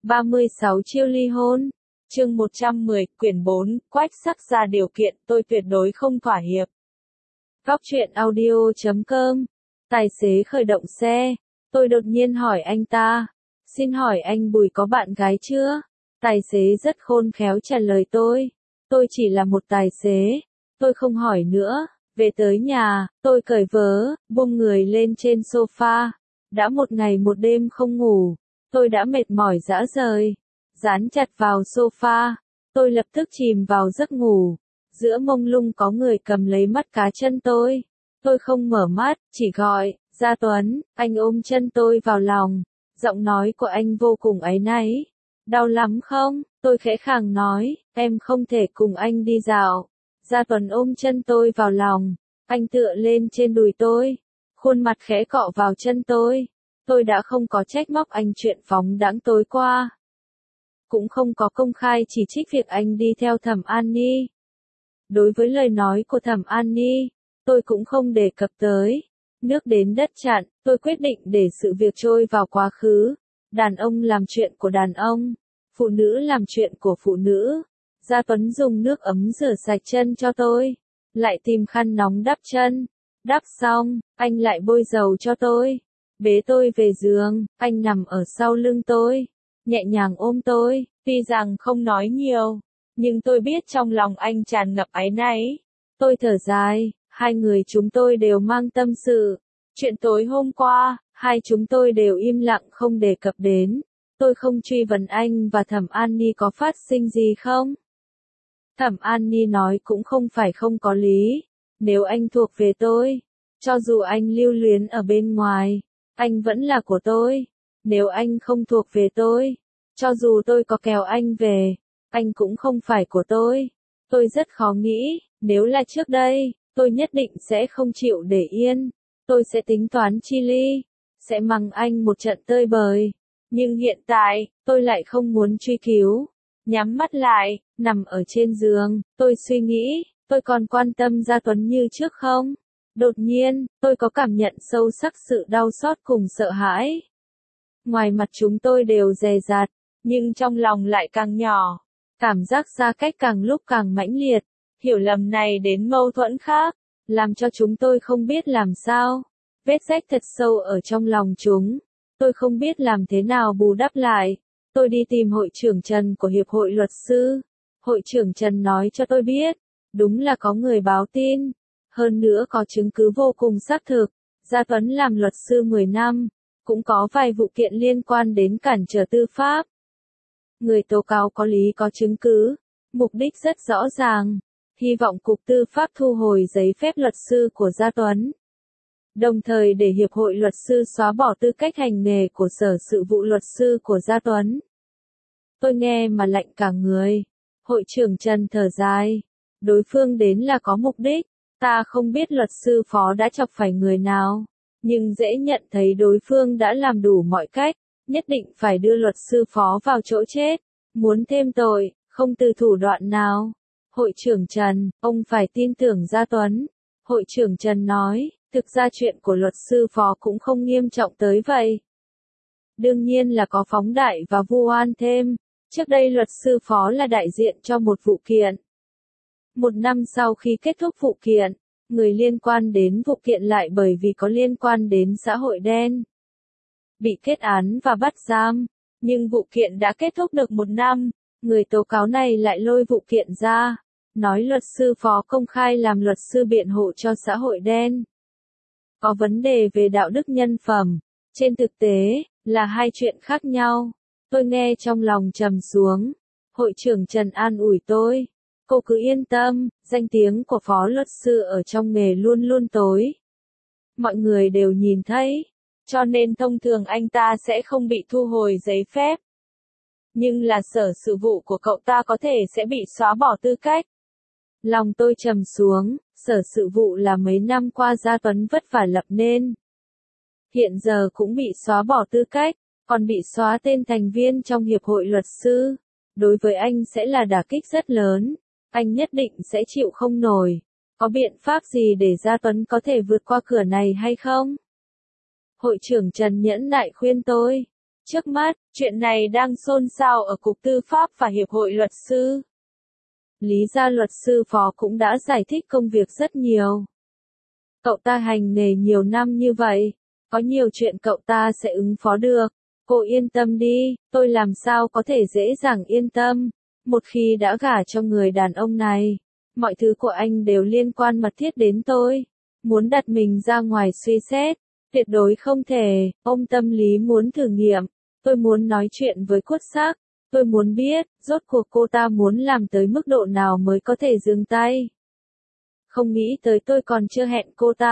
36 chiêu ly hôn. Chương 110, quyển 4, Quách Sắc ra điều kiện, tôi tuyệt đối không thỏa hiệp. Góc truyện audio.com. Tài xế khởi động xe. Tôi đột nhiên hỏi anh ta. Xin hỏi anh Bùi có bạn gái chưa? Tài xế rất khôn khéo trả lời tôi. Tôi chỉ là một tài xế. Tôi không hỏi nữa. Về tới nhà, tôi cởi vớ, buông người lên trên sofa. Đã một ngày một đêm không ngủ. Tôi đã mệt mỏi rã rời. Dán chặt vào sofa. Tôi lập tức chìm vào giấc ngủ. Giữa mông lung có người cầm lấy mắt cá chân tôi. Tôi không mở mắt, chỉ gọi, Gia Tuấn, anh ôm chân tôi vào lòng. Giọng nói của anh vô cùng áy náy. Đau lắm không? Tôi khẽ khàng nói, em không thể cùng anh đi dạo. Gia Tuấn ôm chân tôi vào lòng. Anh tựa lên trên đùi tôi. Khuôn mặt khẽ cọ vào chân tôi. Tôi đã không có trách móc anh chuyện phóng đãng tối qua. Cũng không có công khai chỉ trích việc anh đi theo Thẩm An Ni. Đối với lời nói của Thẩm An Ni, tôi cũng không đề cập tới. Nước đến đất chặn, tôi quyết định để sự việc trôi vào quá khứ. Đàn ông làm chuyện của đàn ông, phụ nữ làm chuyện của phụ nữ. Gia Tuấn dùng nước ấm rửa sạch chân cho tôi, lại tìm khăn nóng đắp chân. Đắp xong, anh lại bôi dầu cho tôi. Bế tôi về giường, anh nằm ở sau lưng tôi, nhẹ nhàng ôm tôi. Tuy rằng không nói nhiều, nhưng tôi biết trong lòng anh tràn ngập áy náy. Tôi thở dài, hai người chúng tôi đều mang tâm sự. Chuyện tối hôm qua, hai chúng tôi đều im lặng không đề cập đến. Tôi không truy vấn anh và Thẩm An Ni có phát sinh gì không. Thẩm An Ni nói cũng không phải không có lý. Nếu anh thuộc về tôi, cho dù anh lưu luyến ở bên ngoài, anh vẫn là của tôi. Nếu anh không thuộc về tôi, cho dù tôi có kéo anh về, anh cũng không phải của tôi. Tôi rất khó nghĩ, nếu là trước đây, tôi nhất định sẽ không chịu để yên. Tôi sẽ tính toán chi ly, sẽ mắng anh một trận tơi bời. Nhưng hiện tại, tôi lại không muốn truy cứu. Nhắm mắt lại, nằm ở trên giường, tôi suy nghĩ, tôi còn quan tâm Gia Tuấn như trước không? Đột nhiên, tôi có cảm nhận sâu sắc sự đau xót cùng sợ hãi. Ngoài mặt chúng tôi đều dè dặt, nhưng trong lòng lại càng nhỏ. Cảm giác xa cách càng lúc càng mãnh liệt. Hiểu lầm này đến mâu thuẫn khác, làm cho chúng tôi không biết làm sao. Vết rách thật sâu ở trong lòng chúng. Tôi không biết làm thế nào bù đắp lại. Tôi đi tìm hội trưởng Trần của Hiệp hội Luật sư. Hội trưởng Trần nói cho tôi biết, đúng là có người báo tin. Hơn nữa có chứng cứ vô cùng xác thực. Gia Tuấn làm luật sư 10 năm, cũng có vài vụ kiện liên quan đến cản trở tư pháp. Người tố cáo có lý có chứng cứ, mục đích rất rõ ràng. Hy vọng Cục Tư pháp thu hồi giấy phép luật sư của Gia Tuấn. Đồng thời để Hiệp hội Luật sư xóa bỏ tư cách hành nghề của Sở Sự vụ Luật sư của Gia Tuấn. Tôi nghe mà lạnh cả người. Hội trưởng Trần thở dài. Đối phương đến là có mục đích. Ta không biết luật sư phó đã chọc phải người nào. Nhưng dễ nhận thấy đối phương đã làm đủ mọi cách. Nhất định phải đưa luật sư phó vào chỗ chết. Muốn thêm tội, không từ thủ đoạn nào. Hội trưởng Trần, ông phải tin tưởng Gia Tuấn. Hội trưởng Trần nói, thực ra chuyện của luật sư phó cũng không nghiêm trọng tới vậy. Đương nhiên là có phóng đại và vu oan thêm. Trước đây luật sư phó là đại diện cho một vụ kiện. Một năm sau khi kết thúc vụ kiện, người liên quan đến vụ kiện lại bởi vì có liên quan đến xã hội đen. Bị kết án và bắt giam. Nhưng vụ kiện đã kết thúc được một năm, người tố cáo này lại lôi vụ kiện ra. Nói luật sư phó công khai làm luật sư biện hộ cho xã hội đen. Có vấn đề về đạo đức nhân phẩm. Trên thực tế, là hai chuyện khác nhau. Tôi nghe trong lòng trầm xuống. Hội trưởng Trần an ủi tôi. Cô cứ yên tâm, danh tiếng của phó luật sư ở trong nghề luôn luôn tối. Mọi người đều nhìn thấy. Cho nên thông thường anh ta sẽ không bị thu hồi giấy phép. Nhưng là Sở Sự vụ của cậu ta có thể sẽ bị xóa bỏ tư cách. Lòng tôi trầm xuống, Sở Sự vụ là mấy năm qua Gia Tuấn vất vả lập nên. Hiện giờ cũng bị xóa bỏ tư cách, còn bị xóa tên thành viên trong Hiệp hội Luật sư. Đối với anh sẽ là đả kích rất lớn, anh nhất định sẽ chịu không nổi. Có biện pháp gì để Gia Tuấn có thể vượt qua cửa này hay không? Hội trưởng Trần nhẫn nại khuyên tôi. Trước mắt, chuyện này đang xôn xao ở Cục Tư pháp và Hiệp hội Luật sư. Lý gia luật sư phó cũng đã giải thích công việc rất nhiều. Cậu ta hành nghề nhiều năm như vậy, có nhiều chuyện cậu ta sẽ ứng phó được. Cô yên tâm đi, tôi làm sao có thể dễ dàng yên tâm. Một khi đã gả cho người đàn ông này, mọi thứ của anh đều liên quan mật thiết đến tôi. Muốn đặt mình ra ngoài suy xét, tuyệt đối không thể. Ông tâm lý muốn thử nghiệm. Tôi muốn nói chuyện với Quốc Sắc. Tôi muốn biết, rốt cuộc cô ta muốn làm tới mức độ nào mới có thể dừng tay. Không nghĩ tới tôi còn chưa hẹn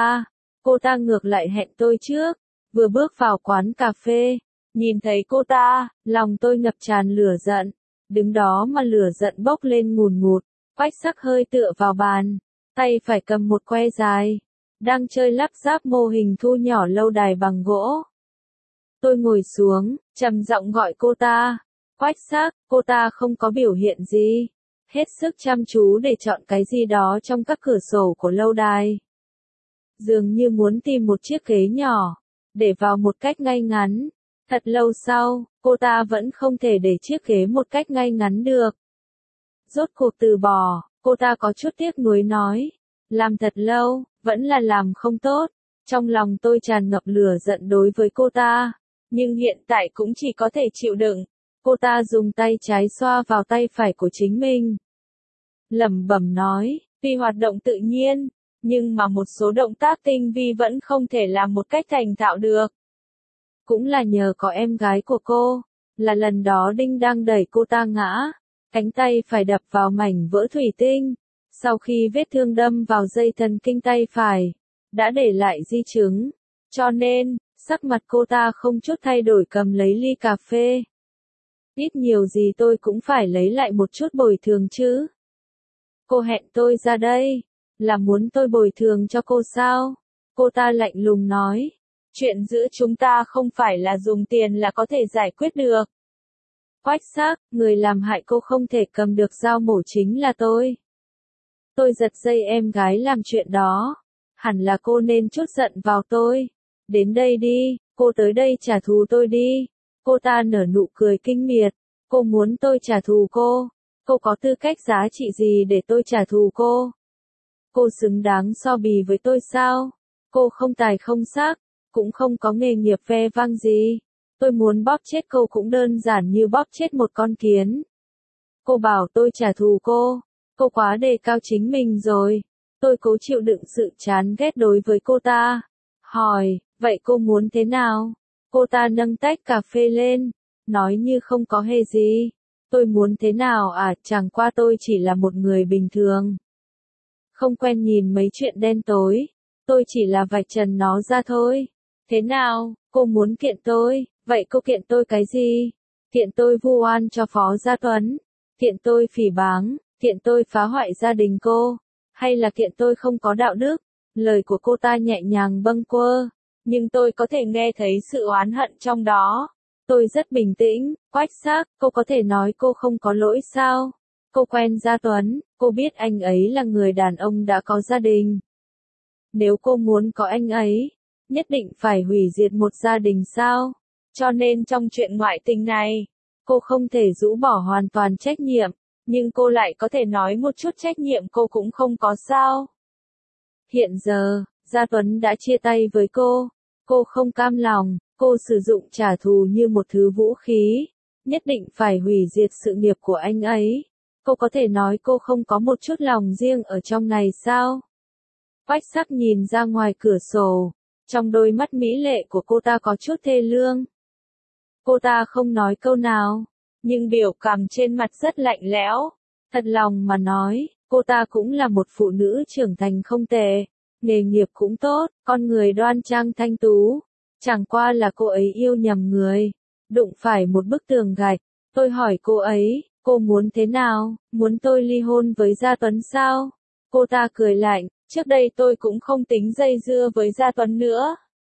cô ta ngược lại hẹn tôi trước. Vừa bước vào quán cà phê, nhìn thấy cô ta, lòng tôi ngập tràn lửa giận. Đứng đó mà lửa giận bốc lên ngùn ngụt. Quách Sắc hơi tựa vào bàn, tay phải cầm một que dài, đang chơi lắp ráp mô hình thu nhỏ lâu đài bằng gỗ. Tôi ngồi xuống, trầm giọng gọi cô ta. Quách Sắc, cô ta không có biểu hiện gì, hết sức chăm chú để chọn cái gì đó trong các cửa sổ của lâu đài. Dường như muốn tìm một chiếc ghế nhỏ, để vào một cách ngay ngắn. Thật lâu sau, cô ta vẫn không thể để chiếc ghế một cách ngay ngắn được. Rốt cuộc từ bỏ, cô ta có chút tiếc nuối nói. Làm thật lâu, vẫn là làm không tốt. Trong lòng tôi tràn ngập lửa giận đối với cô ta. Nhưng hiện tại cũng chỉ có thể chịu đựng. Cô ta dùng tay trái xoa vào tay phải của chính mình. Lẩm bẩm nói, tuy hoạt động tự nhiên, nhưng mà một số động tác tinh vi vẫn không thể làm một cách thành thạo được. Cũng là nhờ có em gái của cô, là lần đó Đinh đang đẩy cô ta ngã, cánh tay phải đập vào mảnh vỡ thủy tinh, sau khi vết thương đâm vào dây thần kinh tay phải, đã để lại di chứng, cho nên, sắc mặt cô ta không chút thay đổi cầm lấy ly cà phê. Ít nhiều gì tôi cũng phải lấy lại một chút bồi thường chứ. Cô hẹn tôi ra đây, là muốn tôi bồi thường cho cô sao? Cô ta lạnh lùng nói. Chuyện giữa chúng ta không phải là dùng tiền là có thể giải quyết được. Quách Sắc, người làm hại cô không thể cầm được dao mổ chính là tôi. Tôi giật dây em gái làm chuyện đó. Hẳn là cô nên trút giận vào tôi. Đến đây đi, cô tới đây trả thù tôi đi. Cô ta nở nụ cười kinh miệt. Cô muốn tôi trả thù cô. Cô có tư cách giá trị gì để tôi trả thù cô? Cô xứng đáng so bì với tôi sao? Cô không tài không sắc, cũng không có nghề nghiệp ve vang gì. Tôi muốn bóp chết cô cũng đơn giản như bóp chết một con kiến. Cô bảo tôi trả thù cô quá đề cao chính mình rồi. Tôi cố chịu đựng sự chán ghét đối với cô ta. Hỏi, vậy cô muốn thế nào? Cô ta nâng tách cà phê lên, nói như không có hề gì. Tôi muốn thế nào à, chẳng qua tôi chỉ là một người bình thường. Không quen nhìn mấy chuyện đen tối. Tôi chỉ là vạch trần nó ra thôi. Thế nào, cô muốn kiện tôi, vậy cô kiện tôi cái gì? Kiện tôi vu oan cho Phó Gia Tuấn, kiện tôi phỉ báng, kiện tôi phá hoại gia đình cô, hay là kiện tôi không có đạo đức? Lời của cô ta nhẹ nhàng bâng quơ, nhưng tôi có thể nghe thấy sự oán hận trong đó. Tôi rất bình tĩnh, Quách Sắc, cô có thể nói cô không có lỗi sao? Cô quen Gia Tuấn, cô biết anh ấy là người đàn ông đã có gia đình. Nếu cô muốn có anh ấy, nhất định phải hủy diệt một gia đình sao? Cho nên trong chuyện ngoại tình này, cô không thể rũ bỏ hoàn toàn trách nhiệm, nhưng cô lại có thể nói một chút trách nhiệm cô cũng không có sao? Hiện giờ, Gia Tuấn đã chia tay với cô không cam lòng, cô sử dụng trả thù như một thứ vũ khí, nhất định phải hủy diệt sự nghiệp của anh ấy. Cô có thể nói cô không có một chút lòng riêng ở trong này sao? Quách Sắc nhìn ra ngoài cửa sổ, trong đôi mắt mỹ lệ của cô ta có chút thê lương. Cô ta không nói câu nào, nhưng biểu cảm trên mặt rất lạnh lẽo. Thật lòng mà nói, cô ta cũng là một phụ nữ trưởng thành không tệ, nghề nghiệp cũng tốt, con người đoan trang thanh tú. Chẳng qua là cô ấy yêu nhầm người, đụng phải một bức tường gạch. Tôi hỏi cô ấy, cô muốn thế nào, muốn tôi ly hôn với Gia Tuấn sao? Cô ta cười lạnh, trước đây tôi cũng không tính dây dưa với Gia Tuấn nữa.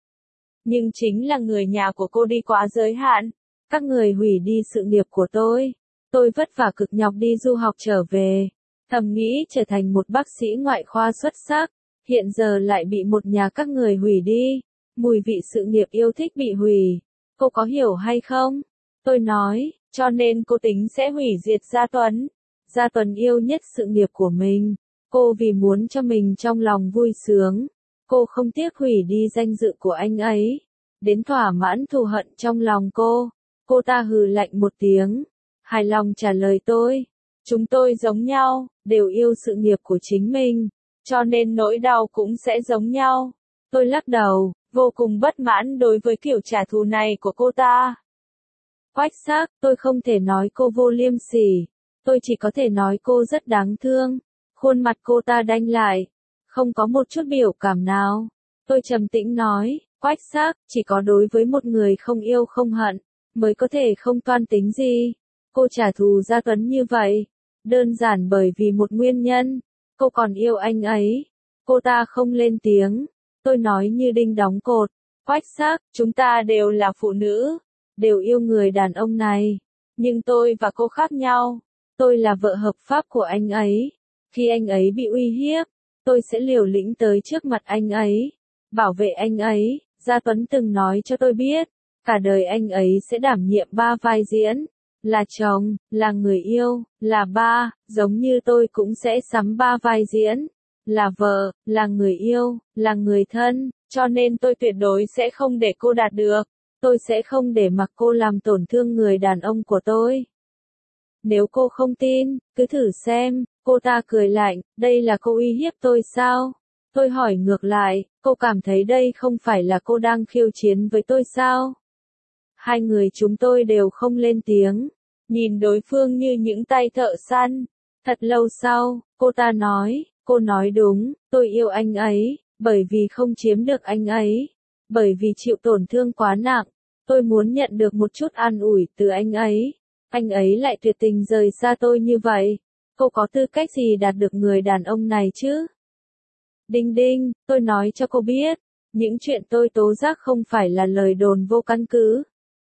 Nhưng chính là người nhà của cô đi quá giới hạn, các người hủy đi sự nghiệp của tôi. Tôi vất vả cực nhọc đi du học trở về, thầm nghĩ trở thành một bác sĩ ngoại khoa xuất sắc, hiện giờ lại bị một nhà các người hủy đi. Mùi vị sự nghiệp yêu thích bị hủy. Cô có hiểu hay không? Tôi nói, cho nên cô tính sẽ hủy diệt Gia Tuấn. Gia Tuấn yêu nhất sự nghiệp của mình. Cô vì muốn cho mình trong lòng vui sướng. Cô không tiếc hủy đi danh dự của anh ấy. Đến thỏa mãn thù hận trong lòng cô. Cô ta hừ lạnh một tiếng. Hài lòng trả lời tôi. Chúng tôi giống nhau, đều yêu sự nghiệp của chính mình. Cho nên nỗi đau cũng sẽ giống nhau. Tôi lắc đầu, vô cùng bất mãn đối với kiểu trả thù này của cô ta. Quách Sắc, tôi không thể nói cô vô liêm sỉ. Tôi chỉ có thể nói cô rất đáng thương. Khuôn mặt cô ta đanh lại. Không có một chút biểu cảm nào. Tôi trầm tĩnh nói, Quách Sắc, chỉ có đối với một người không yêu không hận, mới có thể không toan tính gì. Cô trả thù Gia Tuấn như vậy. Đơn giản bởi vì một nguyên nhân. Cô còn yêu anh ấy. Cô ta không lên tiếng. Tôi nói như đinh đóng cột. Quách Sắc, chúng ta đều là phụ nữ. Đều yêu người đàn ông này. Nhưng tôi và cô khác nhau. Tôi là vợ hợp pháp của anh ấy. Khi anh ấy bị uy hiếp, tôi sẽ liều lĩnh tới trước mặt anh ấy. Bảo vệ anh ấy. Gia Tuấn từng nói cho tôi biết. Cả đời anh ấy sẽ đảm nhiệm 3 vai diễn. Là chồng, là người yêu, là ba, giống như tôi cũng sẽ sắm 3 vai diễn. Là vợ, là người yêu, là người thân, cho nên tôi tuyệt đối sẽ không để cô đạt được. Tôi sẽ không để mặc cô làm tổn thương người đàn ông của tôi. Nếu cô không tin, cứ thử xem. Cô ta cười lạnh, đây là cô uy hiếp tôi sao? Tôi hỏi ngược lại, cô cảm thấy đây không phải là cô đang khiêu chiến với tôi sao? Hai người chúng tôi đều không lên tiếng, nhìn đối phương như những tay thợ săn. Thật lâu sau, cô ta nói, cô nói đúng, tôi yêu anh ấy, bởi vì không chiếm được anh ấy, bởi vì chịu tổn thương quá nặng, tôi muốn nhận được một chút an ủi từ anh ấy lại tuyệt tình rời xa tôi như vậy. Cô có tư cách gì đạt được người đàn ông này chứ? Đinh đinh, tôi nói cho cô biết, những chuyện tôi tố giác không phải là lời đồn vô căn cứ.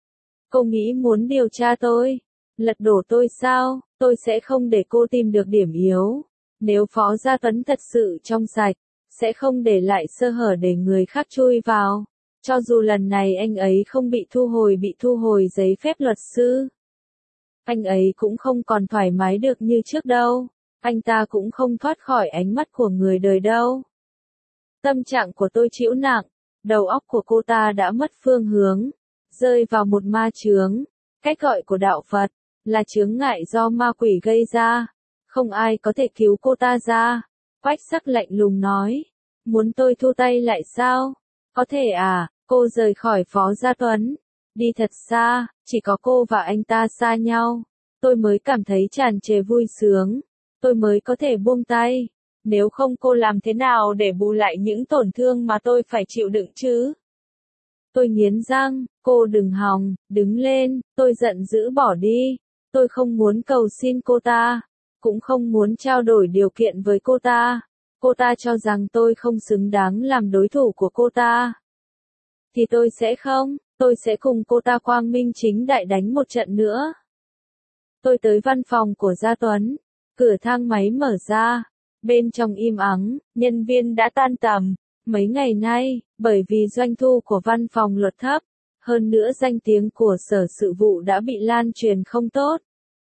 Cô nghĩ muốn điều tra tôi, lật đổ tôi sao? Tôi sẽ không để cô tìm được điểm yếu. Nếu Phó Gia Tuấn thật sự trong sạch, sẽ không để lại sơ hở để người khác chui vào. Cho dù lần này anh ấy không bị thu hồi giấy phép luật sư. Anh ấy cũng không còn thoải mái được như trước đâu. Anh ta cũng không thoát khỏi ánh mắt của người đời đâu. Tâm trạng của tôi trĩu nặng, đầu óc của cô ta đã mất phương hướng, rơi vào một ma chướng. Cách gọi của đạo Phật là chướng ngại do ma quỷ gây ra. Không ai có thể cứu cô ta ra. Quách Sắc lạnh lùng nói. Muốn tôi thu tay lại sao? Có thể à, cô rời khỏi Phó Gia Tuấn. Đi thật xa, chỉ có cô và anh ta xa nhau. Tôi mới cảm thấy tràn trề vui sướng. Tôi mới có thể buông tay. Nếu không cô làm thế nào để bù lại những tổn thương mà tôi phải chịu đựng chứ? Tôi nghiến răng, cô đừng hòng, đứng lên, tôi giận dữ bỏ đi. Tôi không muốn cầu xin cô ta, cũng không muốn trao đổi điều kiện với cô ta. Cô ta cho rằng tôi không xứng đáng làm đối thủ của cô ta. Thì tôi sẽ cùng cô ta quang minh chính đại đánh một trận nữa. Tôi tới văn phòng của Gia Tuấn, cửa thang máy mở ra. Bên trong im ắng, nhân viên đã tan tầm. Mấy ngày nay, bởi vì doanh thu của văn phòng luật thấp, hơn nữa danh tiếng của sở sự vụ đã bị lan truyền không tốt.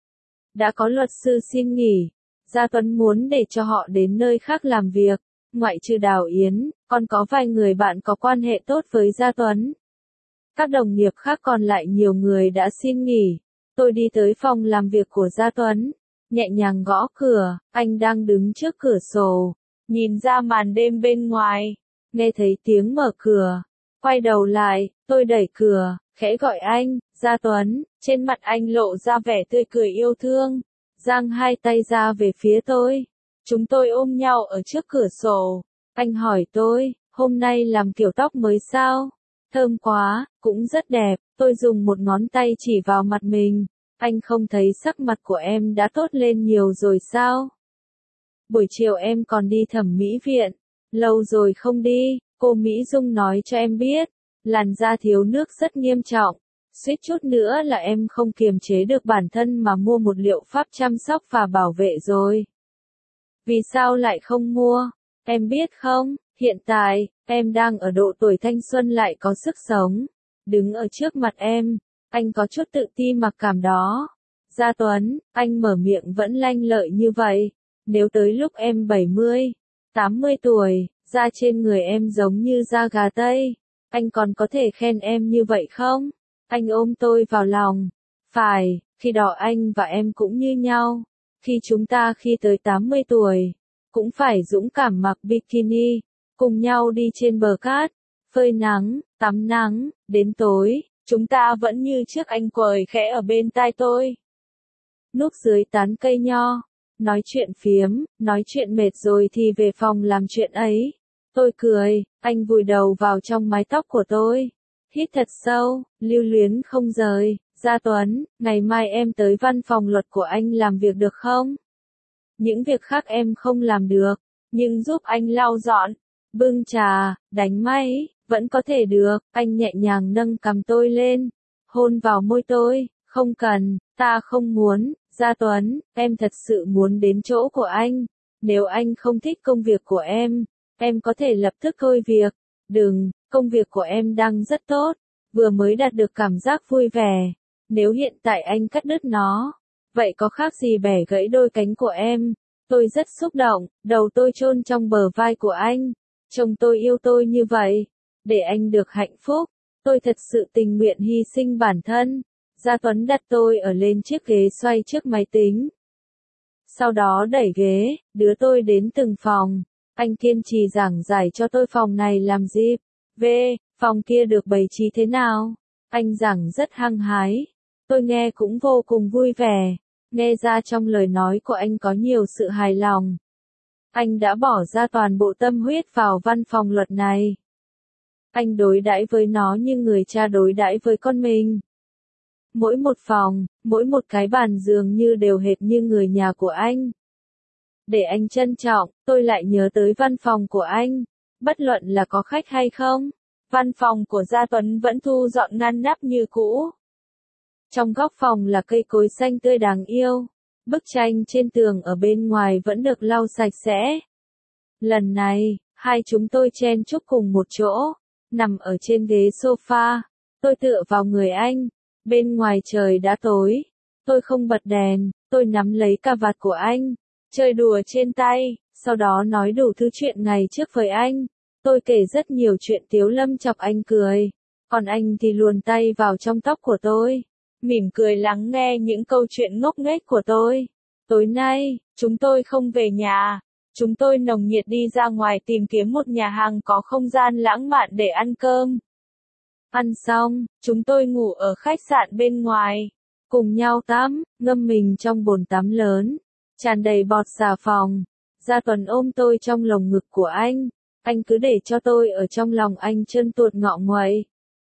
Đã có luật sư xin nghỉ, Gia Tuấn muốn để cho họ đến nơi khác làm việc, ngoại trừ Đào Yến, còn có vài người bạn có quan hệ tốt với Gia Tuấn. Các đồng nghiệp khác còn lại nhiều người đã xin nghỉ. Tôi đi tới phòng làm việc của Gia Tuấn, nhẹ nhàng gõ cửa, anh đang đứng trước cửa sổ, nhìn ra màn đêm bên ngoài, nghe thấy tiếng mở cửa. Quay đầu lại, tôi đẩy cửa, khẽ gọi anh, Gia Tuấn, trên mặt anh lộ ra vẻ tươi cười yêu thương, giang hai tay ra về phía tôi. Chúng tôi ôm nhau ở trước cửa sổ. Anh hỏi tôi, hôm nay làm kiểu tóc mới sao? Thơm quá, cũng rất đẹp. Tôi dùng một ngón tay chỉ vào mặt mình. Anh không thấy sắc mặt của em đã tốt lên nhiều rồi sao? Buổi chiều em còn đi thẩm mỹ viện. Lâu rồi không đi, cô Mỹ Dung nói cho em biết. Làn da thiếu nước rất nghiêm trọng. Suýt chút nữa là em không kiềm chế được bản thân mà mua một liệu pháp chăm sóc và bảo vệ rồi. Vì sao lại không mua? Em biết không, hiện tại, em đang ở độ tuổi thanh xuân lại có sức sống. đứng ở trước mặt em, anh có chút tự ti mặc cảm đó. Gia Tuấn, anh mở miệng vẫn lanh lợi như vậy. Nếu tới lúc em 70, 80 tuổi, da trên người em giống như da gà Tây, anh còn có thể khen em như vậy không? Anh ôm tôi vào lòng. Phải, khi đó anh và em cũng như nhau. Khi tới 80 tuổi, cũng phải dũng cảm mặc bikini, cùng nhau đi trên bờ cát, phơi nắng, tắm nắng, đến tối, chúng ta vẫn như trước, anh quời khẽ ở bên tai tôi. Núp dưới tán cây nho, nói chuyện phiếm, nói chuyện mệt rồi thì về phòng làm chuyện ấy. Tôi cười, anh vùi đầu vào trong mái tóc của tôi. Hít thật sâu, lưu luyến không rời. Gia Tuấn, ngày mai em tới văn phòng luật của anh làm việc được không? Những việc khác em không làm được, nhưng giúp anh lau dọn, bưng trà, đánh máy, vẫn có thể được. Anh nhẹ nhàng nâng cằm tôi lên, hôn vào môi tôi. Không cần, ta không muốn. Gia Tuấn, em thật sự muốn đến chỗ của anh. Nếu anh không thích công việc của em có thể lập tức thôi việc. Đừng, công việc của em đang rất tốt, vừa mới đạt được cảm giác vui vẻ. Nếu hiện tại anh cắt đứt nó, vậy có khác gì bẻ gãy đôi cánh của em. Tôi rất xúc động, đầu tôi chôn trong bờ vai của anh. Chồng tôi yêu tôi như vậy, để anh được hạnh phúc. Tôi thật sự tình nguyện hy sinh bản thân. Gia Tuấn đặt tôi ở lên chiếc ghế xoay trước máy tính. Sau đó đẩy ghế, đưa tôi đến từng phòng. Anh kiên trì giảng giải cho tôi phòng này làm gì, phòng kia được bày trí thế nào. Anh giảng rất hăng hái. Tôi nghe cũng vô cùng vui vẻ. Nghe ra trong lời nói của anh có nhiều sự hài lòng. Anh đã bỏ ra toàn bộ tâm huyết vào văn phòng luật này. Anh đối đãi với nó như người cha đối đãi với con mình. Mỗi một phòng, mỗi một cái bàn giường như đều hệt như người nhà của anh. Để anh trân trọng, tôi lại nhớ tới văn phòng của anh. Bất luận là có khách hay không, văn phòng của Gia Tuấn vẫn thu dọn ngăn nắp như cũ. Trong góc phòng là cây cối xanh tươi đáng yêu. Bức tranh trên tường ở bên ngoài vẫn được lau sạch sẽ. Lần này, hai chúng tôi chen chúc cùng một chỗ, nằm ở trên ghế sofa. Tôi tựa vào người anh. Bên ngoài trời đã tối. Tôi không bật đèn, tôi nắm lấy cà vạt của anh, chơi đùa trên tay, sau đó nói đủ thứ chuyện ngày trước với anh. Tôi kể rất nhiều chuyện tiếu lâm chọc anh cười, còn anh thì luồn tay vào trong tóc của tôi, mỉm cười lắng nghe những câu chuyện ngốc nghếch của tôi. Tối nay, chúng tôi không về nhà. Chúng tôi nồng nhiệt đi ra ngoài tìm kiếm một nhà hàng có không gian lãng mạn để ăn cơm. Ăn xong, chúng tôi ngủ ở khách sạn bên ngoài, cùng nhau tắm, ngâm mình trong bồn tắm lớn, tràn đầy bọt xà phòng. Gia Tuấn ôm tôi trong lồng ngực của anh cứ để cho tôi ở trong lòng anh trơn tuột ngọ nguậy.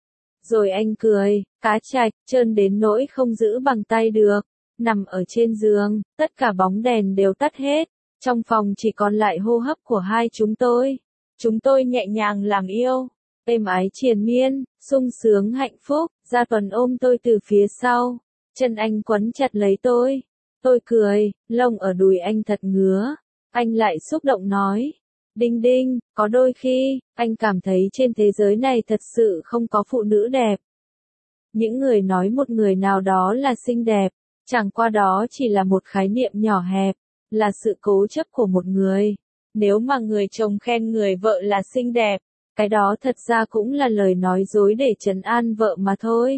Rồi anh cười, cá trạch, trơn đến nỗi không giữ bằng tay được. Nằm ở trên giường, tất cả bóng đèn đều tắt hết, trong phòng chỉ còn lại hô hấp của hai chúng tôi. Chúng tôi nhẹ nhàng làm yêu, êm ái triền miên, sung sướng hạnh phúc. Gia Tuấn ôm tôi từ phía sau, chân anh quấn chặt lấy tôi. Tôi cười, lông ở đùi anh thật ngứa. Anh lại xúc động nói, Đinh Đinh, có đôi khi, anh cảm thấy trên thế giới này thật sự không có phụ nữ đẹp. Những người nói một người nào đó là xinh đẹp, chẳng qua đó chỉ là một khái niệm nhỏ hẹp, là sự cố chấp của một người. Nếu mà người chồng khen người vợ là xinh đẹp, cái đó thật ra cũng là lời nói dối để trấn an vợ mà thôi.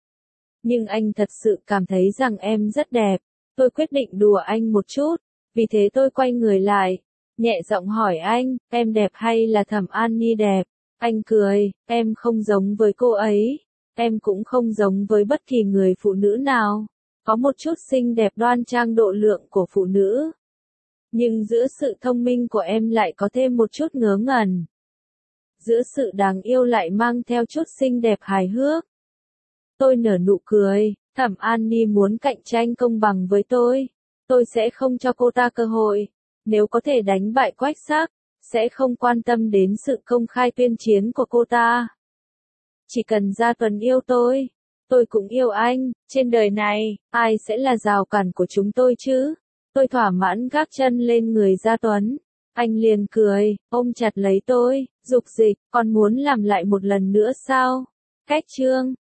Nhưng anh thật sự cảm thấy rằng em rất đẹp. Tôi quyết định đùa anh một chút, vì thế tôi quay người lại, nhẹ giọng hỏi anh, em đẹp hay là Thẩm An Ni đẹp? Anh cười, em không giống với cô ấy, em cũng không giống với bất kỳ người phụ nữ nào. Có một chút xinh đẹp đoan trang độ lượng của phụ nữ. Nhưng giữa sự thông minh của em lại có thêm một chút ngớ ngẩn. Giữa sự đáng yêu lại mang theo chút xinh đẹp hài hước. Tôi nở nụ cười, Thẩm An Ni muốn cạnh tranh công bằng với tôi sẽ không cho cô ta cơ hội. Nếu có thể đánh bại Quách Sắc, sẽ không quan tâm đến sự công khai tuyên chiến của cô ta. Chỉ cần Gia Tuấn yêu tôi cũng yêu anh, trên đời này, ai sẽ là rào cản của chúng tôi chứ? Tôi thỏa mãn gác chân lên người Gia Tuấn. Anh liền cười, ôm chặt lấy tôi, dục dịch, còn muốn làm lại một lần nữa sao? Cách chương